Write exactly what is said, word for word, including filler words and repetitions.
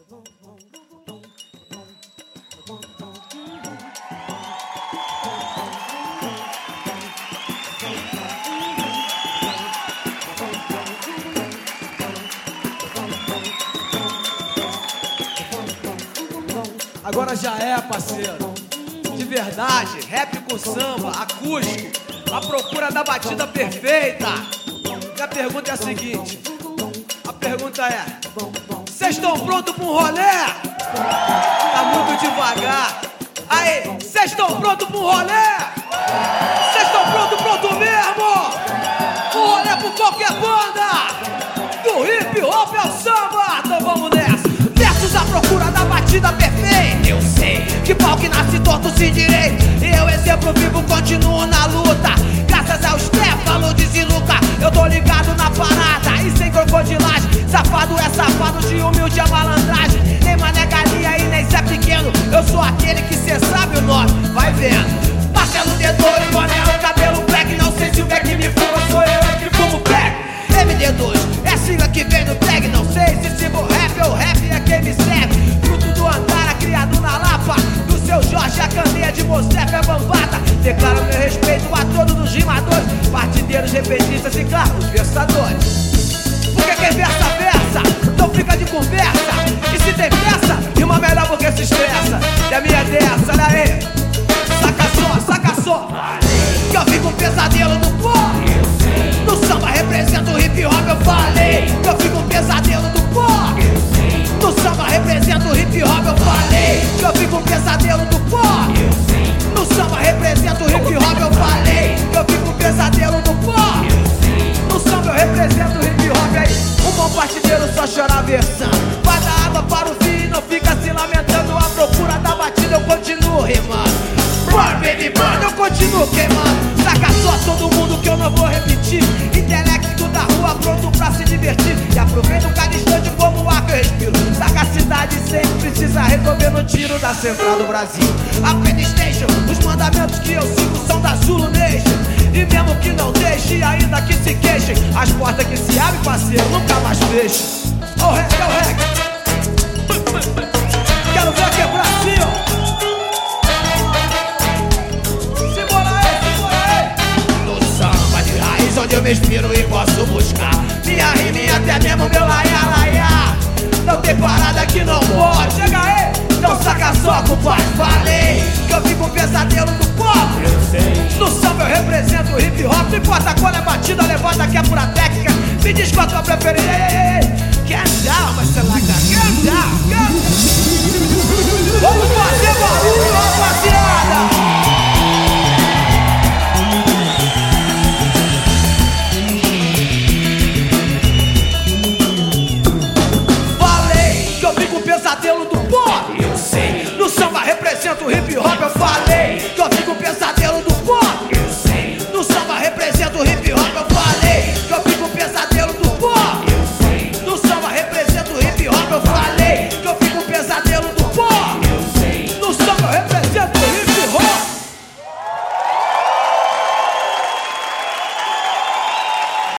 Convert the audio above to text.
Agora já é, parceiro. De verdade, rap com samba, acústico, à procura da batida perfeita. E a pergunta é a seguinte: a pergunta é: cês estão prontos pra um rolê? Tá muito devagar. Aí, cês estão prontos pra um rolê? Cês estão prontos, pronto mesmo? Um rolê por qualquer banda, do hip hop ao samba. Então vamos nessa. Versos à procura da batida perfeita. Eu sei que pau que nasce torto se endireita. E eu, exemplo vivo, continuo na luta. Graças ao Stefano, diz Luca. Eu tô ligado na parada e sem crocodilagem. Safado é safado, de humilde a malandragem. Nem mané galinha e nem Zé Pequeno. Eu sou aquele que cê sabe o nome, vai vendo. Marcelo D dois, boné, o cabelo black. Não sei se o back me fuma, sou eu é que fumo black. M D dois, é a sigla que vem no tag. Não sei se sigo rap ou rap é quem me serve. Fruto do Antara, criado na Lapa. Do seu Jorge, a candeia de Mocef é bambata. Declaro meu respeito a todos os rimadores, partideiros, repetistas e, claro, os versadores. Porque quem versa, versa, então fica de conversa. E se tem peça, rima melhor porque se estressa. E a minha é dessa, olha aí. Saca só, saca só. Que eu fico um pesadelo no pó. No samba represento o hip hop, eu falei. Que eu fico um pesadelo no pó. No samba represento o hip hop, eu falei. Que eu fico um pesadelo no pó. No samba represento o hip hop, eu falei. Que eu fico um pesadelo no pó. No samba eu represento o hip hop aí. Um bom partideiro só chora a versão. Vai dar água para o fim, não fica se lamentando. À procura da batida eu continuo rimando. Burn, baby, burn, eu continuo queimando. Saca só todo mundo que eu não vou repetir. Intelecto da rua pronto pra se divertir. E aproveita cada instante como o ar que eu respiro. Sagacidade sempre precisa resolver no tiro da central do Brasil. A Playstation, os mandamentos que eu sigo são da Zulu Nation. E mesmo que não deixe, ainda que se queixem, as portas que se abrem, parceiro, nunca mais fecham. Ô rec, ô rec. Quero ver quebrar assim, ó. Onde eu me inspiro e posso buscar minha rima e até mesmo meu laia-laia. Não tem parada que não pode. Chega aí, então saca só, compadre. Falei que eu fico um pesadelo do pobre. No samba eu represento o hip hop. Não importa qual é a batida, levanta que é pura técnica. Me diz qual a tua preferida. Get down, mas você like that. Get down, get down. Vamos fazer barulho, rapaziada.